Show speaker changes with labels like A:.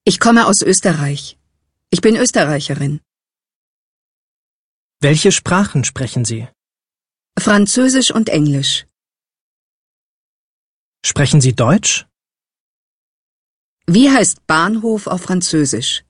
A: Ich komme aus Österreich. Ich bin Österreicherin.
B: Welche Sprachen sprechen Sie?
A: Französisch und Englisch.
B: Sprechen Sie Deutsch?
A: Wie heißt Bahnhof auf Französisch?